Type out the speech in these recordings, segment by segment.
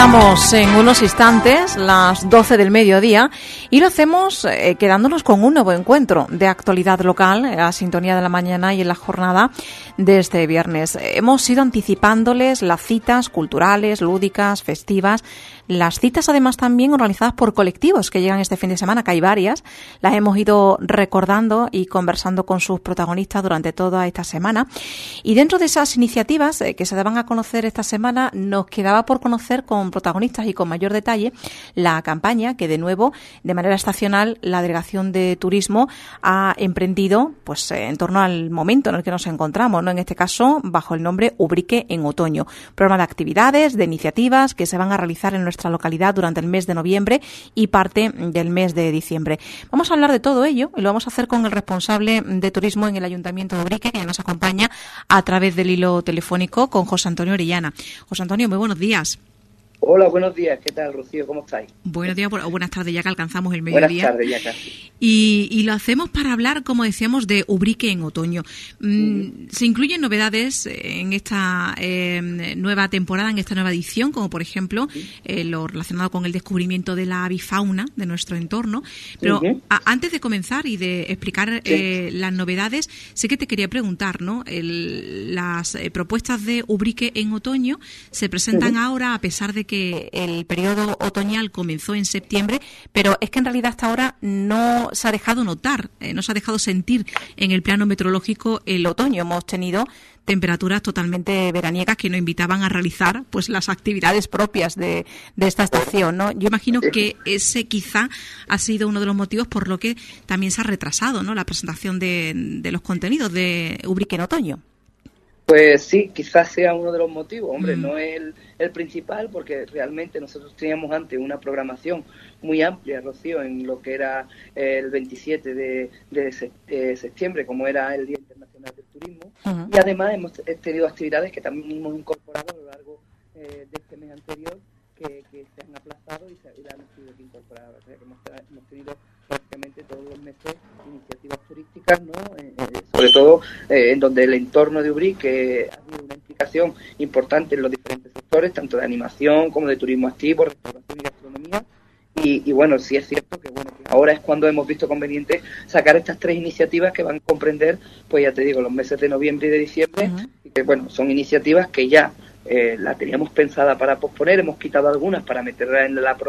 Comenzamos en unos instantes, las 12 del mediodía, y lo hacemos quedándonos con un nuevo encuentro de actualidad local, a sintonía de la mañana y en la jornada de este viernes. Hemos ido anticipándoles las citas culturales, lúdicas, festivas, las citas además también organizadas por colectivos que llegan este fin de semana, que hay varias. Las hemos ido recordando y conversando con sus protagonistas durante toda esta semana. Y dentro de esas iniciativas que se daban a conocer esta semana, nos quedaba por conocer con protagonistas y con mayor detalle la campaña que, de nuevo, de manera estacional, la Delegación de Turismo ha emprendido pues en torno al momento en el que nos encontramos, ¿no? En este caso, bajo el nombre Ubrique en Otoño. Programa de actividades, de iniciativas que se van a realizar en nuestra localidad durante el mes de noviembre y parte del mes de diciembre. Vamos a hablar de todo ello y lo vamos a hacer con el responsable de turismo en el Ayuntamiento de Ubrique, que nos acompaña a través del hilo telefónico, con José Antonio Orellana. José Antonio, muy buenos días. Hola, buenos días. ¿Qué tal, Rocío? ¿Cómo estáis? Buenos días o buenas tardes, ya que alcanzamos el mediodía. Buenas tardes, ya casi. Y lo hacemos para hablar, como decíamos, de Ubrique en Otoño. Se incluyen novedades en esta nueva temporada, en esta nueva edición, como por ejemplo lo relacionado con el descubrimiento de la avifauna de nuestro entorno. Pero antes de comenzar y de explicar las novedades, sí que te quería preguntar, ¿no? Las propuestas de Ubrique en Otoño se presentan ahora, a pesar de que el periodo otoñal comenzó en septiembre, pero es que en realidad hasta ahora no se ha dejado notar, no se ha dejado sentir en el plano meteorológico el otoño. Hemos tenido temperaturas totalmente veraniegas que nos invitaban a realizar pues las actividades propias de esta estación, ¿no? Yo imagino que ese quizá ha sido uno de los motivos por lo que también se ha retrasado, ¿no?, la presentación de los contenidos de Ubrique en Otoño. Pues sí, quizás sea uno de los motivos. Hombre, no es el principal, porque realmente nosotros teníamos antes una programación muy amplia, Rocío, en lo que era el 27 de septiembre, como era el Día Internacional del Turismo. Y además hemos tenido actividades que también hemos incorporado a lo largo de este mes anterior, que se han aplazado y las hemos tenido que incorporar. O sea, que hemos tenido prácticamente todos los meses iniciativas turísticas, ¿no? Sobre todo en donde el entorno de Ubrique ha tenido una implicación importante en los diferentes sectores, tanto de animación como de turismo activo, restauración y gastronomía. Y bueno, sí es cierto que ahora es cuando hemos visto conveniente sacar estas tres iniciativas que van a comprender, pues ya te digo, los meses de noviembre y de diciembre, y que bueno, son iniciativas que ya la teníamos pensada para posponer, hemos quitado algunas para meterla en las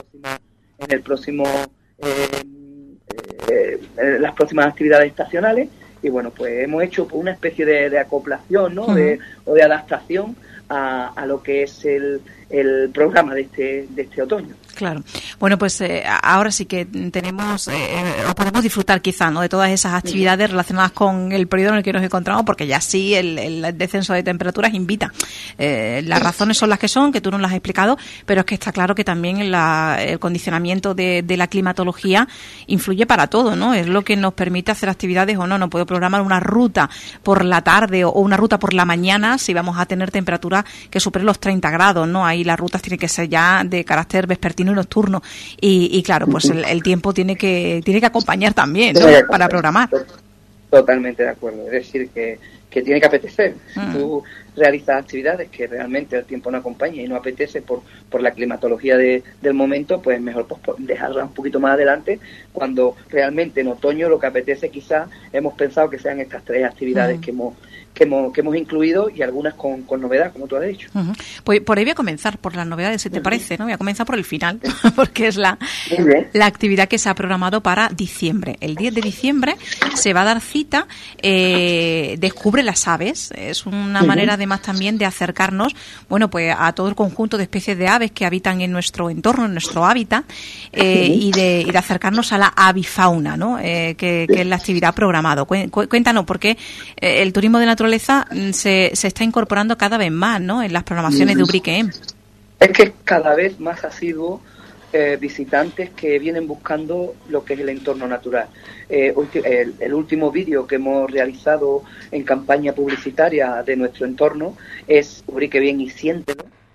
próximas actividades estacionales, y bueno, pues hemos hecho una especie de acoplación, ¿no? O de adaptación a lo que es el programa de este otoño. Claro. Bueno, pues ahora sí que tenemos o podemos disfrutar quizá, ¿no?, de todas esas actividades relacionadas con el periodo en el que nos encontramos, porque ya sí el descenso de temperaturas invita. Las razones son las que son, que tú nos las has explicado, pero es que está claro que también el condicionamiento de la climatología influye para todo, ¿no? Es lo que nos permite hacer actividades o no. No puedo programar una ruta por la tarde o una ruta por la mañana si vamos a tener temperaturas que superen los 30 grados, ¿no? Ahí las rutas tienen que ser ya de carácter vespertino y nocturno, y claro, pues el tiempo tiene que acompañar también, ¿no?, para programar. Totalmente de acuerdo, es decir, que tiene que apetecer. Si tú realizas actividades que realmente el tiempo no acompaña y no apetece por la climatología del momento, pues mejor dejarla un poquito más adelante, cuando realmente en otoño lo que apetece, quizás hemos pensado que sean estas tres actividades que hemos incluido, y algunas con novedad, como tú has dicho. Pues por ahí voy a comenzar, por las novedades, si te parece, ¿no? Voy a comenzar por el final, porque es la actividad que se ha programado para diciembre. El 10 de diciembre se va a dar cita, Descubre las aves. Es una manera además también de acercarnos, bueno, pues a todo el conjunto de especies de aves que habitan en nuestro entorno, en nuestro hábitat, y de acercarnos a la avifauna, ¿no? Que es la actividad programada. Cuéntanos, ¿por qué el turismo de naturaleza se está incorporando cada vez más, ¿no?, en las programaciones de Ubrique? Es que cada vez más asiduo visitantes que vienen buscando lo que es el entorno natural. El último vídeo que hemos realizado en campaña publicitaria de nuestro entorno es Ubrique Bien y Siéntelo,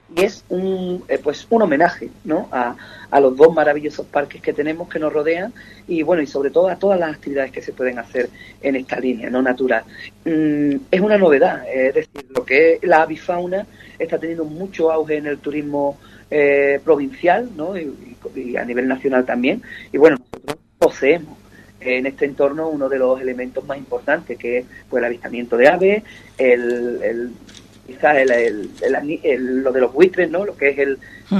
y es un homenaje, ¿no?, a los dos maravillosos parques que tenemos que nos rodean y bueno, y sobre todo a todas las actividades que se pueden hacer en esta línea no natural. Es una novedad, es decir, lo que es la avifauna está teniendo mucho auge en el turismo provincial, ¿no?, y a nivel nacional también, y bueno, nosotros poseemos en este entorno uno de los elementos más importantes, que es pues el avistamiento de aves, quizás lo de los buitres, ¿no?, lo que es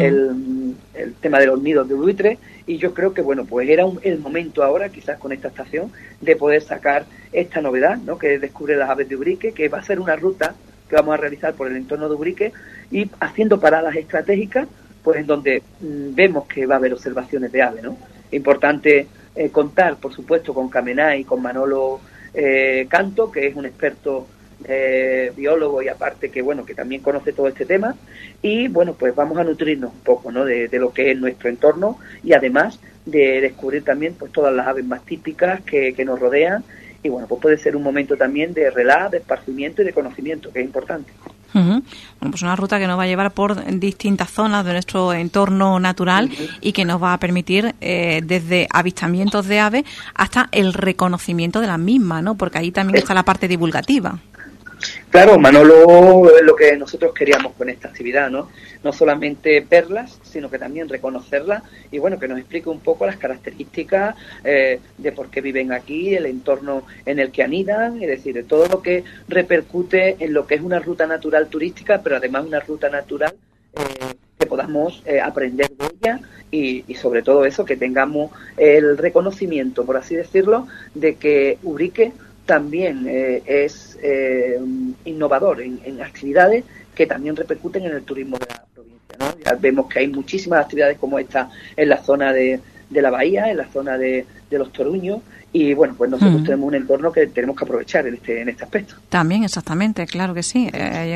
el tema de los nidos de buitres, y yo creo que bueno, pues era el momento ahora, quizás con esta estación, de poder sacar esta novedad, ¿no?, que es Descubre las aves de Ubrique, que va a ser una ruta que vamos a realizar por el entorno de Ubrique y haciendo paradas estratégicas, pues en donde vemos que va a haber observaciones de aves, ¿no? Importante contar, por supuesto, con Camená y con Manolo Canto, que es un experto biólogo y aparte que bueno, que también conoce todo este tema, y bueno, pues vamos a nutrirnos un poco, ¿no?, de lo que es nuestro entorno y además de descubrir también pues todas las aves más típicas que nos rodean, y bueno, pues puede ser un momento también de relax, de esparcimiento y de conocimiento, que es importante. Bueno, pues una ruta que nos va a llevar por distintas zonas de nuestro entorno natural y que nos va a permitir desde avistamientos de aves hasta el reconocimiento de las mismas, ¿no?, porque ahí también está la parte divulgativa. Claro, Manolo, es lo que nosotros queríamos con esta actividad, ¿no? No solamente verlas, sino que también reconocerlas y, bueno, que nos explique un poco las características de por qué viven aquí, el entorno en el que anidan, es decir, de todo lo que repercute en lo que es una ruta natural turística, pero además una ruta natural que podamos aprender de ella y sobre todo eso, que tengamos el reconocimiento, por así decirlo, de que Ubrique también es innovador en actividades que también repercuten en el turismo de la provincia, ¿no? Ya vemos que hay muchísimas actividades como esta en la zona de la bahía, en la zona de los Toruños, y bueno, pues nosotros tenemos un entorno que tenemos que aprovechar en este aspecto. También, exactamente, claro que sí.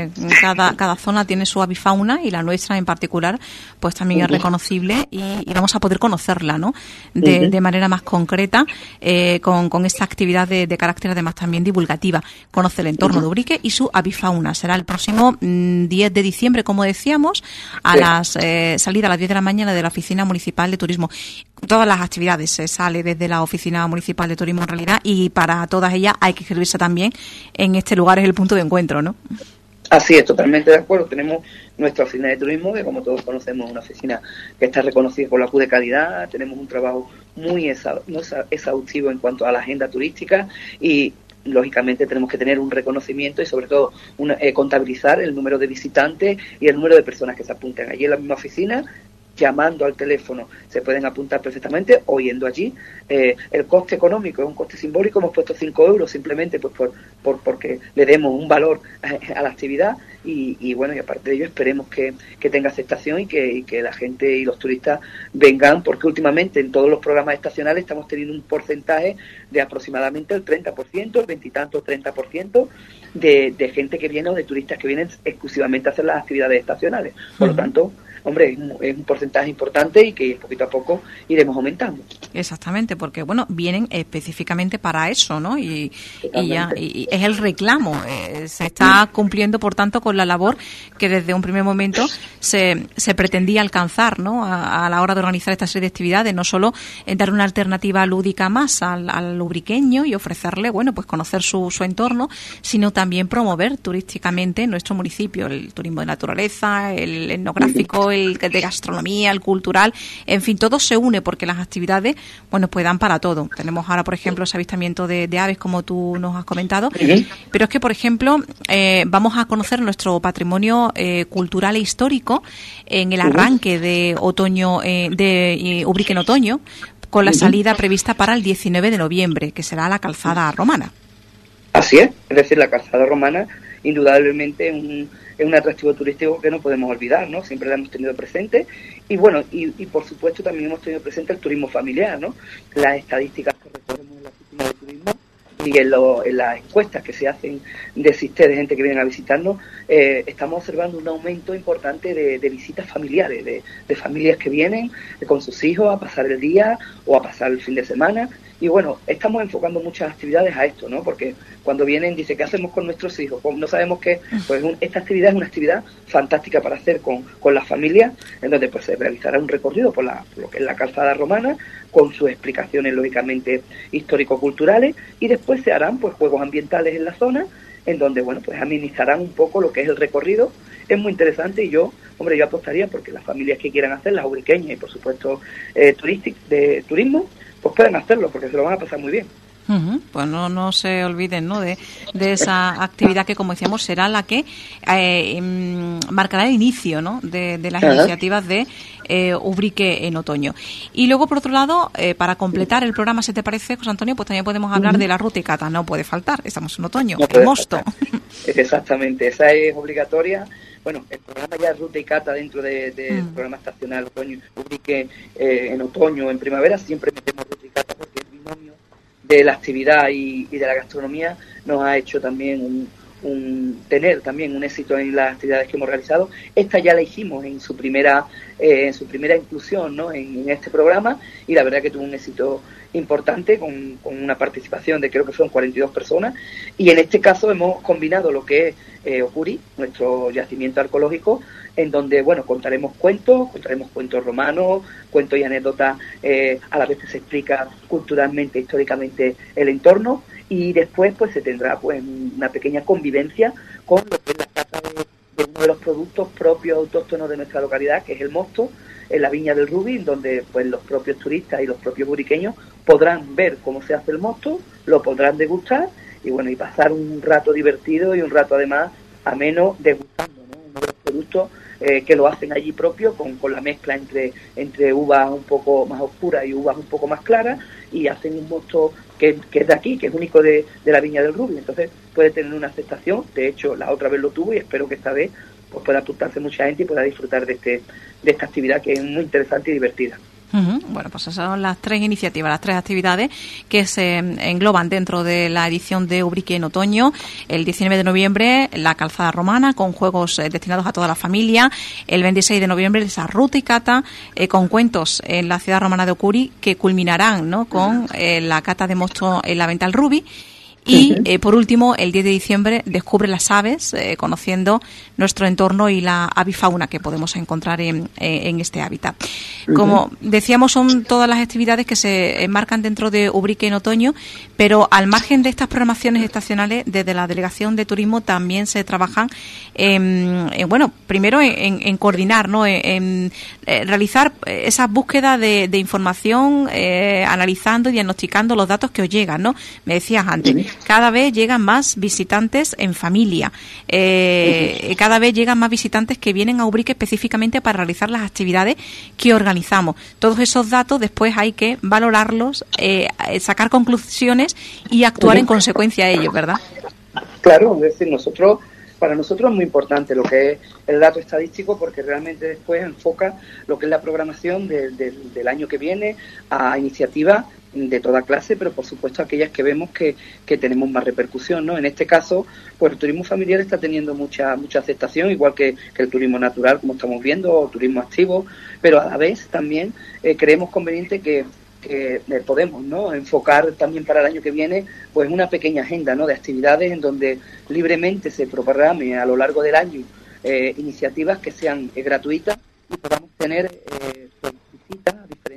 Cada zona tiene su avifauna y la nuestra en particular pues también es reconocible y vamos a poder conocerla, ¿no?, de manera más concreta con esta actividad de carácter además también divulgativa. Conoce el entorno de Ubrique y su avifauna. Será el próximo 10 de diciembre, como decíamos, a las salida a las 10 de la mañana de la Oficina Municipal de Turismo. Todas las actividades se sale desde la Oficina Municipal de Turismo en realidad, y para todas ellas hay que inscribirse también en este lugar, es el punto de encuentro, ¿no? Así es, totalmente de acuerdo. Tenemos nuestra oficina de turismo, que como todos conocemos es una oficina que está reconocida por la Q de calidad. Tenemos un trabajo muy exhaustivo en cuanto a la agenda turística y lógicamente tenemos que tener un reconocimiento y sobre todo contabilizar el número de visitantes y el número de personas que se apunten. Allí en la misma oficina, llamando al teléfono, se pueden apuntar perfectamente o yendo allí. El coste económico es un coste simbólico, hemos puesto 5 euros simplemente pues porque le demos un valor a la actividad y bueno, y aparte de ello esperemos que tenga aceptación y que la gente y los turistas vengan, porque últimamente en todos los programas estacionales estamos teniendo un porcentaje de aproximadamente el 30%, el 20 y tanto 30% de gente que viene o de turistas que vienen exclusivamente a hacer las actividades estacionales. Por lo tanto, hombre, es un porcentaje importante y que poquito a poco iremos aumentando. Exactamente, porque bueno, vienen específicamente para eso, ¿no? Y es el reclamo. Se está cumpliendo, por tanto, con la labor que desde un primer momento se pretendía alcanzar, ¿no? A la hora de organizar esta serie de actividades, no solo dar una alternativa lúdica más al ubriqueño y ofrecerle, bueno, pues conocer su entorno, sino también promover turísticamente nuestro municipio, el turismo de naturaleza, el etnográfico, el de gastronomía, el cultural, en fin, todo se une porque las actividades, bueno, pues dan para todo. Tenemos ahora, por ejemplo, ese avistamiento de aves, como tú nos has comentado, pero es que, por ejemplo, vamos a conocer nuestro patrimonio cultural e histórico en el arranque de otoño, de Ubrique en otoño, con la salida prevista para el 19 de noviembre, que será la Calzada Romana. Así es decir, la Calzada Romana indudablemente es un atractivo turístico que no podemos olvidar, ¿no? Siempre la hemos tenido presente y bueno, y por supuesto también hemos tenido presente el turismo familiar, ¿no? Las estadísticas que recogemos en la oficina de turismo y en las encuestas que se hacen de SISTE, de gente que viene a visitarnos, estamos observando un aumento importante de visitas familiares, de familias que vienen con sus hijos a pasar el día o a pasar el fin de semana. Y bueno, estamos enfocando muchas actividades a esto, ¿no? Porque cuando vienen, dice, ¿qué hacemos con nuestros hijos? Pues no sabemos qué. Pues esta actividad es una actividad fantástica para hacer con las familias, en donde pues se realizará un recorrido por lo que es la calzada romana, con sus explicaciones lógicamente histórico-culturales, y después se harán pues juegos ambientales en la zona, en donde, bueno, pues administrarán un poco lo que es el recorrido. Es muy interesante y yo apostaría porque las familias que quieran hacer, las ubriqueñas y por supuesto de turismo, pues pueden hacerlo porque se lo van a pasar muy bien. Pues no se olviden, ¿no?, de esa actividad que, como decíamos, será la que marcará el inicio, ¿no?, de las iniciativas de Ubrique en otoño. Y luego, por otro lado, para completar el programa, si te parece, José Antonio, pues también podemos hablar de la ruta y cata. No puede faltar, estamos en otoño, no el mosto. Exactamente, esa es obligatoria. Bueno, el programa ya ruta y cata dentro del programa estacional otoño, Ubrique en otoño, en primavera, siempre metemos ruta y cata porque el binomio de la actividad y de la gastronomía nos ha hecho también tener también un éxito en las actividades que hemos realizado. Esta ya la hicimos en su primera inclusión, ¿no?, en este programa, y la verdad que tuvo un éxito importante con una participación de creo que fueron 42 personas, y en este caso hemos combinado lo que es Ocuri, nuestro yacimiento arqueológico, en donde, bueno, contaremos cuentos romanos, cuentos y anécdotas, a la vez que se explica culturalmente, históricamente el entorno, y después pues se tendrá pues una pequeña convivencia con lo que es la cata de uno de los productos propios autóctonos de nuestra localidad, que es el mosto, en la Viña del Rubi, donde pues los propios turistas y los propios uriqueños podrán ver cómo se hace el mosto, lo podrán degustar y bueno, y pasar un rato divertido y un rato además ameno degustando, ¿no?, uno de los productos que lo hacen allí propio con la mezcla entre uvas un poco más oscuras y uvas un poco más claras, y hacen un mosto que es de aquí, que es único de la Viña del Rubi. Entonces puede tener una aceptación. De hecho, la otra vez lo tuvo y espero que esta vez pues pueda apuntarse mucha gente y pueda disfrutar de esta actividad que es muy interesante y divertida. Bueno, pues esas son las tres iniciativas, las tres actividades que se engloban dentro de la edición de Ubrique en otoño. El 19 de noviembre, la calzada romana, con juegos destinados a toda la familia. El 26 de noviembre, esa ruta y cata con cuentos en la ciudad romana de Ocuri, que culminarán, ¿no?, con la cata de mosto en la Venta al Rubi. Y, por último, el 10 de diciembre, descubre las aves, conociendo nuestro entorno y la avifauna que podemos encontrar en este hábitat. Como decíamos, son todas las actividades que se enmarcan dentro de Ubrique en otoño, pero al margen de estas programaciones estacionales, desde la Delegación de Turismo también se trabajan primero en coordinar, ¿no?, en realizar esa búsqueda de información, analizando y diagnosticando los datos que os llegan, ¿no? Me decías antes, cada vez llegan más visitantes en familia, cada vez llegan más visitantes que vienen a Ubrique específicamente para realizar las actividades que organizamos. Todos esos datos después hay que valorarlos, sacar conclusiones y actuar en consecuencia a ellos, ¿verdad? Claro, es decir, para nosotros es muy importante lo que es el dato estadístico, porque realmente después enfoca lo que es la programación del año que viene a iniciativas de toda clase, pero por supuesto aquellas que vemos que tenemos más repercusión, ¿no? En este caso, pues el turismo familiar está teniendo mucha aceptación, igual que el turismo natural, como estamos viendo, o turismo activo, pero a la vez también creemos conveniente que podemos, ¿no?, enfocar también para el año que viene pues una pequeña agenda, ¿no?, de actividades en donde libremente se programe a lo largo del año iniciativas que sean gratuitas y podamos tener visitas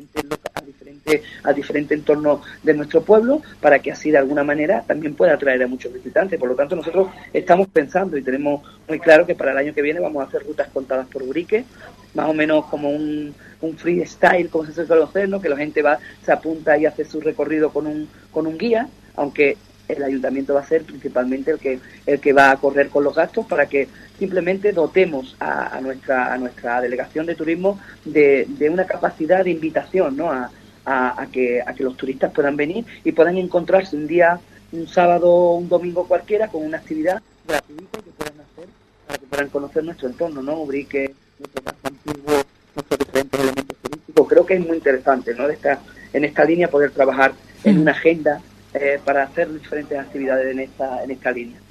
a diferentes entornos de nuestro pueblo, para que así de alguna manera también pueda atraer a muchos visitantes. Por lo tanto, nosotros estamos pensando y tenemos muy claro que para el año que viene vamos a hacer rutas contadas por Ubrique, más o menos como un freestyle, como se suele conocer, ¿no?, que la gente se apunta y hace su recorrido con un guía, aunque el ayuntamiento va a ser principalmente el que va a correr con los gastos, para que simplemente dotemos a nuestra delegación de turismo de una capacidad de invitación, ¿no?, a que los turistas puedan venir y puedan encontrarse un sábado o un domingo cualquiera con una actividad gratuita que puedan hacer para que puedan conocer nuestro entorno, ¿no?, Ubrique, nuestro casco antiguo, nuestros diferentes elementos turísticos. Creo que es muy interesante, ¿no?, en esta línea poder trabajar en una agenda para hacer diferentes actividades en esta línea.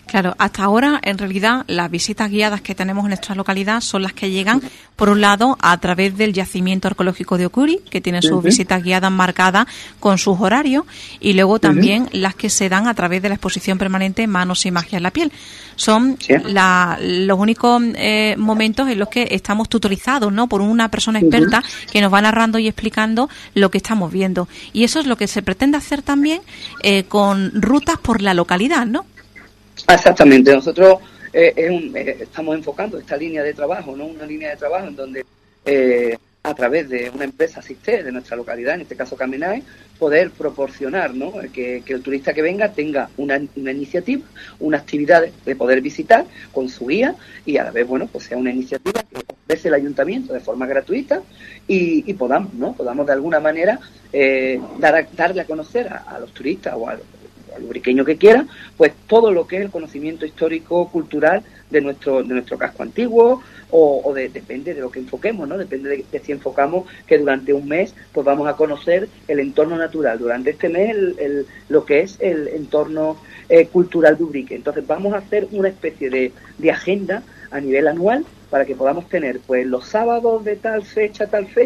Claro, hasta ahora, en realidad, las visitas guiadas que tenemos en nuestra localidad son las que llegan, por un lado, a través del yacimiento arqueológico de Ocuri, que tiene sus visitas guiadas marcadas con sus horarios, y luego también las que se dan a través de la exposición permanente Manos y Magia en la Piel. Son los únicos momentos en los que estamos tutorizados, ¿no?, por una persona experta que nos va narrando y explicando lo que estamos viendo. Y eso es lo que se pretende hacer también con rutas por la localidad, ¿no? Exactamente, nosotros estamos enfocando esta línea de trabajo, ¿no? Una línea de trabajo en donde a través de una empresa asistente de nuestra localidad, en este caso Camenae, poder proporcionar, ¿no?, que el turista que venga tenga una iniciativa, una actividad de poder visitar con su guía y a la vez, bueno, pues sea una iniciativa que ofrece el ayuntamiento de forma gratuita y podamos de alguna manera darle a conocer a los turistas o al ubriqueño que quiera, pues todo lo que es el conocimiento histórico, cultural de nuestro casco antiguo, depende de lo que enfoquemos, ¿no? Depende de si enfocamos que durante un mes pues vamos a conocer el entorno natural, durante este mes lo que es el entorno cultural de Ubrique. Entonces vamos a hacer una especie de agenda a nivel anual para que podamos tener pues los sábados de tal fecha,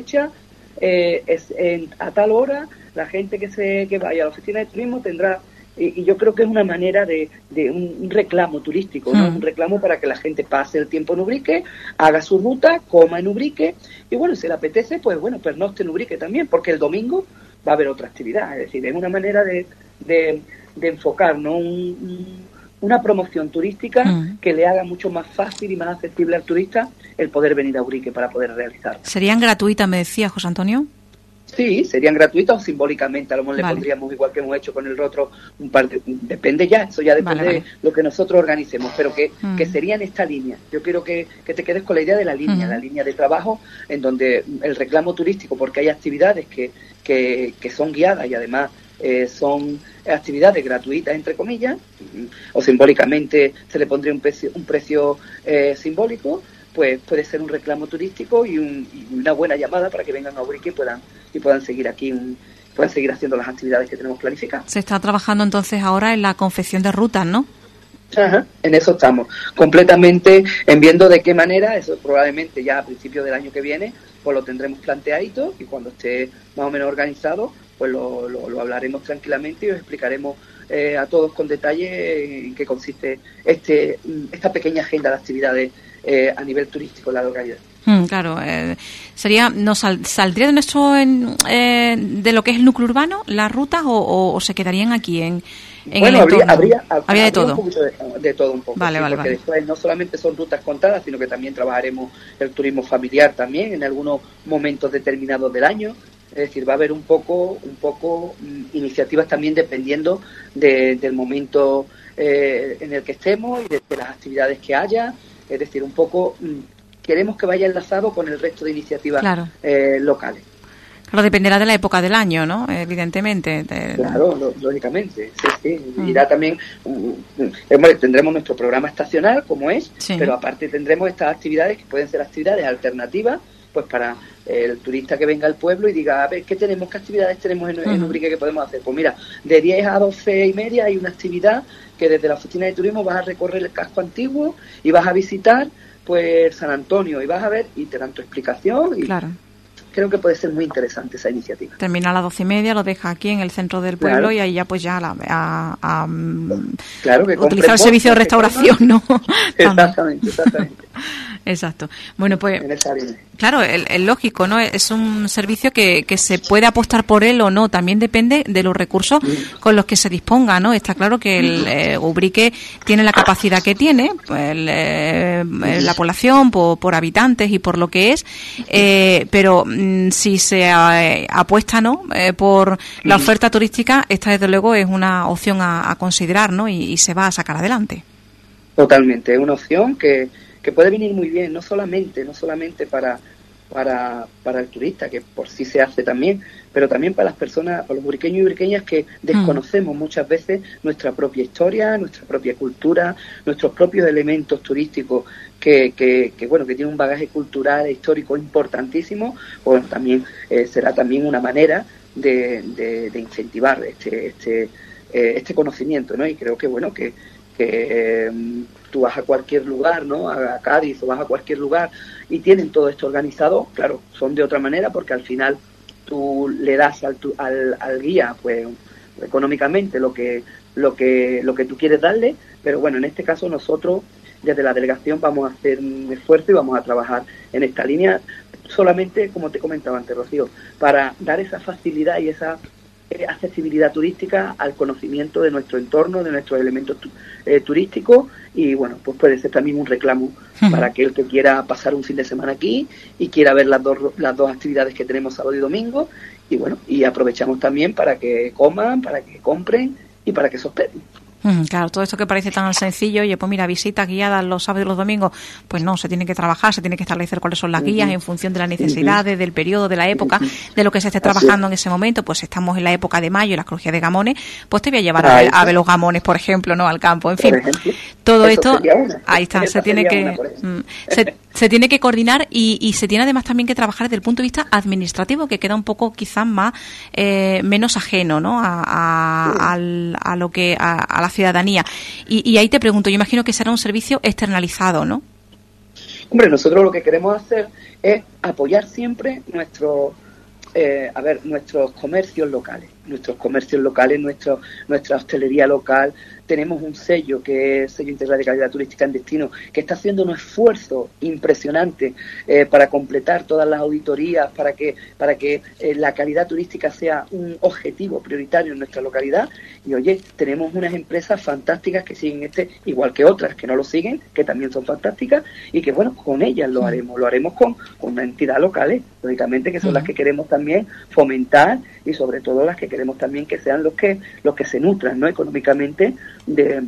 a tal hora, la gente que vaya a la oficina de turismo tendrá. Y yo creo que es una manera de un reclamo turístico, ¿no? Un reclamo para que la gente pase el tiempo en Ubrique, haga su ruta, coma en Ubrique y bueno, si le apetece, pues bueno, pernocte en Ubrique también, porque el domingo va a haber otra actividad. Es decir, es una manera de enfocar, ¿no?, una promoción turística que le haga mucho más fácil y más accesible al turista el poder venir a Ubrique para poder realizarlo. ¿Serían gratuitas, me decía José Antonio? Sí, serían gratuitas o simbólicamente, a lo mejor le pondríamos, igual que hemos hecho con el Rotro, depende ya, eso ya depende de lo que nosotros organicemos, pero que sería en esta línea. Yo quiero que te quedes con la idea de la línea de trabajo, en donde el reclamo turístico, porque hay actividades que son guiadas y además son actividades gratuitas, entre comillas, o simbólicamente se le pondría un precio simbólico, pues puede ser un reclamo turístico y una buena llamada para que vengan a Ubrique y puedan seguir aquí, puedan seguir haciendo las actividades que tenemos planificadas. Se está trabajando entonces ahora en la confección de rutas, ¿no? Ajá, en eso estamos, completamente en viendo de qué manera, eso probablemente ya a principios del año que viene, pues lo tendremos planteadito y cuando esté más o menos organizado, pues lo hablaremos tranquilamente y os explicaremos a todos con detalle en qué consiste esta pequeña agenda de actividades a nivel turístico en la localidad. Claro, ¿saldría de nuestro de lo que es el núcleo urbano las rutas o se quedarían aquí en bueno, el entorno? Habría de todo. Un poquito de todo un poco. Porque después no solamente son rutas contadas, sino que también trabajaremos el turismo familiar también en algunos momentos determinados del año. Es decir, va a haber un poco iniciativas también dependiendo del momento en el que estemos y de las actividades que haya. Es decir, un poco queremos que vaya enlazado con el resto de iniciativas locales. Claro, dependerá de la época del año, ¿no? Evidentemente. Claro, lógicamente. Sí. Irá también. Tendremos nuestro programa estacional, como es, pero aparte tendremos estas actividades que pueden ser actividades alternativas, pues para el turista que venga al pueblo y diga, a ver, ¿qué actividades tenemos en Ubrique que podemos hacer? Pues mira, de 10 a 12 y media hay una actividad que desde la oficina de turismo vas a recorrer el casco antiguo y vas a visitar pues San Antonio y vas a ver y te dan tu explicación y creo que puede ser muy interesante esa iniciativa. Termina a las 12:30, lo deja aquí en el centro del pueblo y ahí ya pues ya utilizar el servicio de restauración, ¿no? Exactamente. Exacto. Bueno, pues claro, es lógico, ¿no? Es un servicio que se puede apostar por él o no, también depende de los recursos con los que se disponga, ¿no? Está claro que el Ubrique tiene la capacidad que tiene, la población por habitantes y por lo que es, pero si se apuesta, ¿no? Por la oferta turística, esta desde luego es una opción a considerar, ¿no? Y se va a sacar adelante. Totalmente, es una opción que puede venir muy bien, no solamente para el turista, que por sí se hace también, pero también para las personas, para los ubriqueños y ubriqueñas que desconocemos muchas veces nuestra propia historia, nuestra propia cultura, nuestros propios elementos turísticos que tienen un bagaje cultural e histórico importantísimo. Bueno, también será también una manera de incentivar este conocimiento, ¿no? Y creo que que tú vas a cualquier lugar, ¿no? A Cádiz o vas a cualquier lugar y tienen todo esto organizado. Claro, son de otra manera porque al final tú le das al guía, pues económicamente lo que tú quieres darle, pero bueno, en este caso nosotros desde la delegación vamos a hacer un esfuerzo y vamos a trabajar en esta línea solamente, como te comentaba antes, Rocío, para dar esa facilidad y esa accesibilidad turística al conocimiento de nuestro entorno, de nuestros elementos turísticos, y bueno, pues puede ser también un reclamo para aquel que quiera pasar un fin de semana aquí y quiera ver las dos actividades que tenemos sábado y domingo, y bueno, y aprovechamos también para que coman, para que compren y para que se hospeden. Claro, todo esto que parece tan sencillo, oye, pues mira, visitas guiadas los sábados y los domingos, pues no, se tiene que trabajar, se tiene que establecer cuáles son las guías en función de las necesidades, del periodo, de la época, de lo que se esté trabajando en ese momento. Pues estamos en la época de mayo, la crujía de gamones, pues te voy a llevar a ver los gamones, por ejemplo, ¿no? Al campo, en fin. Todo esto, ahí está, se tiene que se tiene que coordinar y se tiene además también que trabajar desde el punto de vista administrativo, que queda un poco quizás más menos ajeno, ¿no? A lo que a la ciudadanía. Y ahí te pregunto, yo imagino que será un servicio externalizado, ¿no? Hombre, nosotros lo que queremos hacer es apoyar siempre nuestros comercios locales, nuestra hostelería local. Tenemos un sello que es Sello Integral de Calidad Turística en Destino, que está haciendo un esfuerzo impresionante para completar todas las auditorías, para que la calidad turística sea un objetivo prioritario en nuestra localidad. Y oye, tenemos unas empresas fantásticas que siguen igual que otras que no lo siguen, que también son fantásticas, y que bueno, con ellas lo haremos con una entidad local, lógicamente, que son las que queremos también fomentar, y sobre todo las que queremos también que sean los que se nutran, ¿no?, económicamente de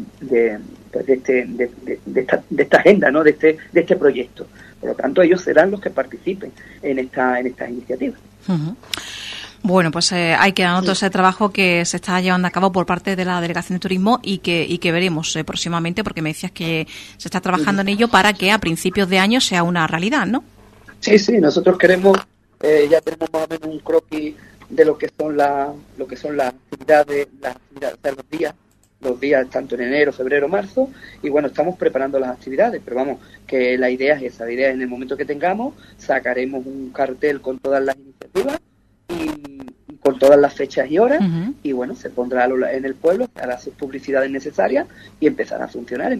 esta agenda, ¿no?, de este proyecto. Por lo tanto, ellos serán los que participen en estas iniciativas. Bueno, pues ahí queda todo ese trabajo que se está llevando a cabo por parte de la Delegación de Turismo y que veremos próximamente, porque me decías que se está trabajando en ello para que a principios de año sea una realidad, ¿no? Sí, nosotros queremos, ya tenemos más o menos un croquis de lo que son las actividades, o sea, los días tanto en enero, febrero, marzo, y bueno, estamos preparando las actividades, pero vamos, que la idea es esa, la idea es en el momento que tengamos, sacaremos un cartel con todas las iniciativas y con todas las fechas y horas, y bueno, se pondrá en el pueblo, hará sus publicidades necesarias y empezará a funcionar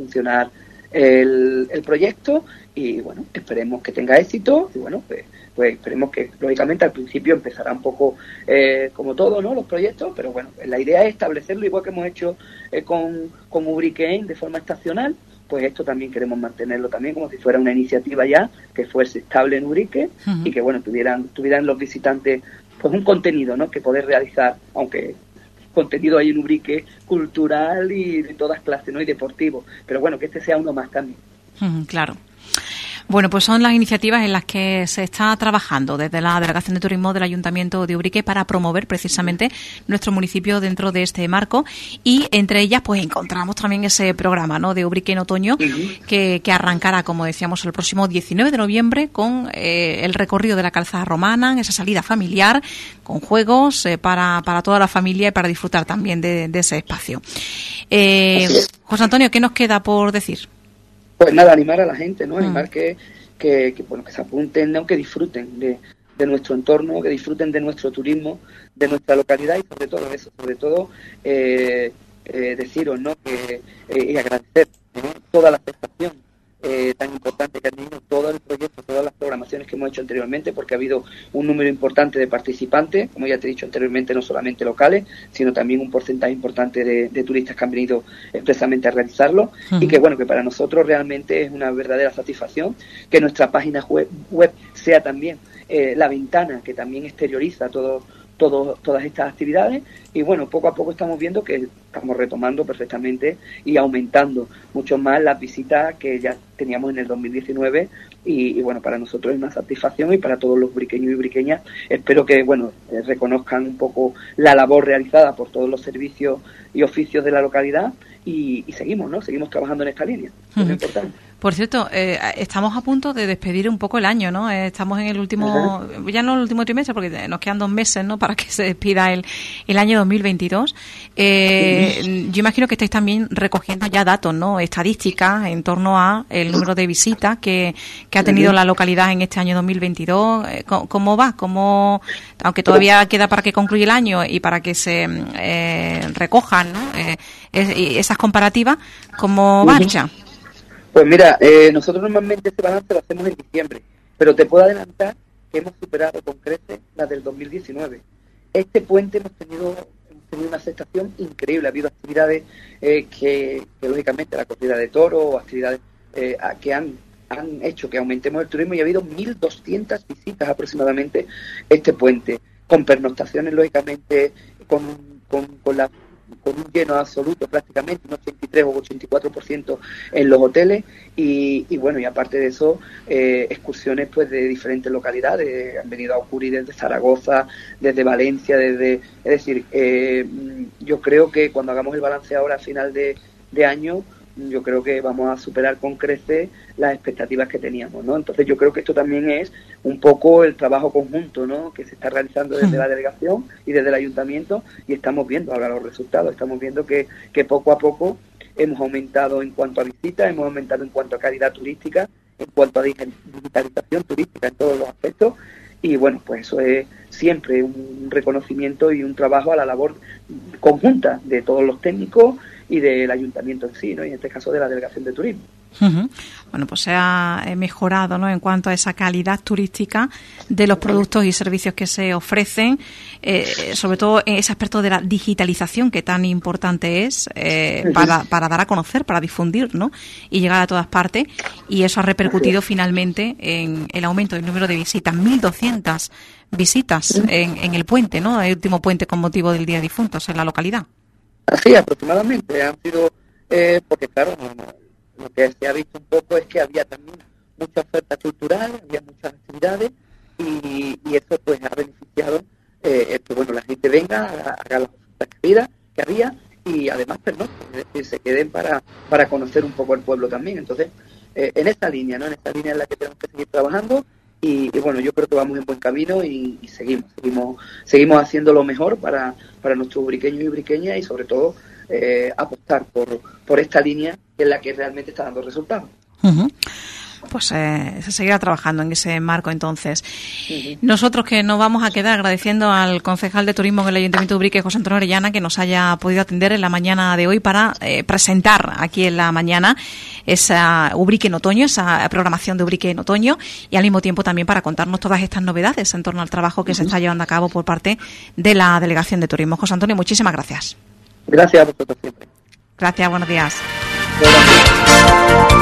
el proyecto, y bueno, esperemos que tenga éxito, y bueno, pues esperemos que, lógicamente, al principio empezará un poco como todo, ¿no?, los proyectos, pero bueno, la idea es establecerlo igual que hemos hecho con Ubrique de forma estacional. Pues esto también queremos mantenerlo también como si fuera una iniciativa ya que fuese estable en Ubrique, y que bueno, tuvieran los visitantes pues un contenido, ¿no?, que poder realizar, aunque contenido hay en Ubrique cultural y de todas clases, ¿no?, y deportivo, pero bueno, que este sea uno más también. Claro. Bueno, pues son las iniciativas en las que se está trabajando desde la Delegación de Turismo del Ayuntamiento de Ubrique para promover precisamente nuestro municipio dentro de este marco, y entre ellas pues encontramos también ese programa, ¿no?, de Ubrique en otoño, que arrancará, como decíamos, el próximo 19 de noviembre con el recorrido de la calzada romana, esa salida familiar con juegos para toda la familia y para disfrutar también de ese espacio. José Antonio, ¿qué nos queda por decir? Pues nada, animar a la gente, ¿no? Animar que bueno, que se apunten, ¿no?, que disfruten de nuestro entorno, que disfruten de nuestro turismo, de nuestra localidad, y sobre todo deciros, ¿no?, y agradecer, ¿no?, toda la prestación tan importante que han tenido, todo el proyecto, todas las programaciones que hemos hecho anteriormente, porque ha habido un número importante de participantes, como ya te he dicho anteriormente, no solamente locales, sino también un porcentaje importante de turistas que han venido expresamente a realizarlo, y que bueno, que para nosotros realmente es una verdadera satisfacción que nuestra página web sea también la ventana que también exterioriza todas estas actividades, y bueno, poco a poco estamos viendo que estamos retomando perfectamente y aumentando mucho más las visitas que ya teníamos en el 2019, y bueno, para nosotros es una satisfacción, y para todos los ubriqueños y ubriqueñas espero que bueno, reconozcan un poco la labor realizada por todos los servicios y oficios de la localidad, y seguimos, ¿no? Seguimos trabajando en esta línea, que es importante. Por cierto, estamos a punto de despedir un poco el año, ¿no? Estamos en el último, ya no el último trimestre, porque nos quedan 2 meses, ¿no?, para que se despida el año 2022. Yo imagino que estáis también recogiendo ya datos, ¿no?, estadísticas en torno a el número de visitas que ha tenido la localidad en este año 2022. ¿Cómo va? Aunque todavía queda para que concluya el año y para que se recojan, ¿no?, esas comparativas, ¿cómo marcha? Pues mira, nosotros normalmente este balance lo hacemos en diciembre, pero te puedo adelantar que hemos superado con creces la del 2019. Este puente hemos tenido una aceptación increíble. Ha habido actividades que lógicamente, la corrida de toros, actividades que han hecho que aumentemos el turismo, y ha habido 1.200 visitas aproximadamente este puente, con pernoctaciones, lógicamente, con un lleno absoluto prácticamente, un 83 o 84% en los hoteles, y bueno, y aparte de eso, excursiones pues de diferentes localidades. Han venido a ocurrir desde Zaragoza, desde Valencia, es decir, yo creo que cuando hagamos el balance ahora a final de año, yo creo que vamos a superar con creces las expectativas que teníamos, ¿no? Entonces yo creo que esto también es un poco el trabajo conjunto, ¿no?, que se está realizando desde la delegación y desde el ayuntamiento, y estamos viendo ahora los resultados. Estamos viendo que poco a poco hemos aumentado en cuanto a visitas, hemos aumentado en cuanto a calidad turística, en cuanto a digitalización turística en todos los aspectos, y bueno, pues eso es siempre un reconocimiento y un trabajo a la labor conjunta de todos los técnicos y del ayuntamiento en sí, ¿no?, y en este caso de la delegación de turismo. Bueno, pues se ha mejorado, ¿no?, en cuanto a esa calidad turística de los productos y servicios que se ofrecen, sobre todo en ese aspecto de la digitalización, que tan importante es para dar a conocer, para difundir, ¿no?, y llegar a todas partes, y eso ha repercutido finalmente en el aumento del número de visitas, 1.200 visitas en el puente, ¿no?, el último puente con motivo del Día de Difuntos en la localidad. Así, aproximadamente. Han sido, porque claro, lo que se ha visto un poco es que había también mucha oferta cultural, había muchas actividades, y eso pues ha beneficiado que bueno, la gente venga, haga las ofertas que había, y además es decir, se queden para conocer un poco el pueblo también. Entonces, en esta línea, ¿no?, en esta línea en la que tenemos que seguir trabajando, y bueno, yo creo que vamos en buen camino, y seguimos haciendo lo mejor para nuestros ubriqueños y ubriqueñas, y sobre todo apostar por esta línea, que es la que realmente está dando resultados. Pues se seguirá trabajando en ese marco entonces. Nosotros que nos vamos a quedar agradeciendo al concejal de turismo en el Ayuntamiento de Ubrique, José Antonio Orellana, que nos haya podido atender en la mañana de hoy para presentar aquí en la mañana esa Ubrique en otoño, esa programación de Ubrique en otoño, y al mismo tiempo también para contarnos todas estas novedades en torno al trabajo que se está llevando a cabo por parte de la Delegación de Turismo. José Antonio, muchísimas gracias. Gracias a vosotros siempre. Gracias, buenos días. Gracias.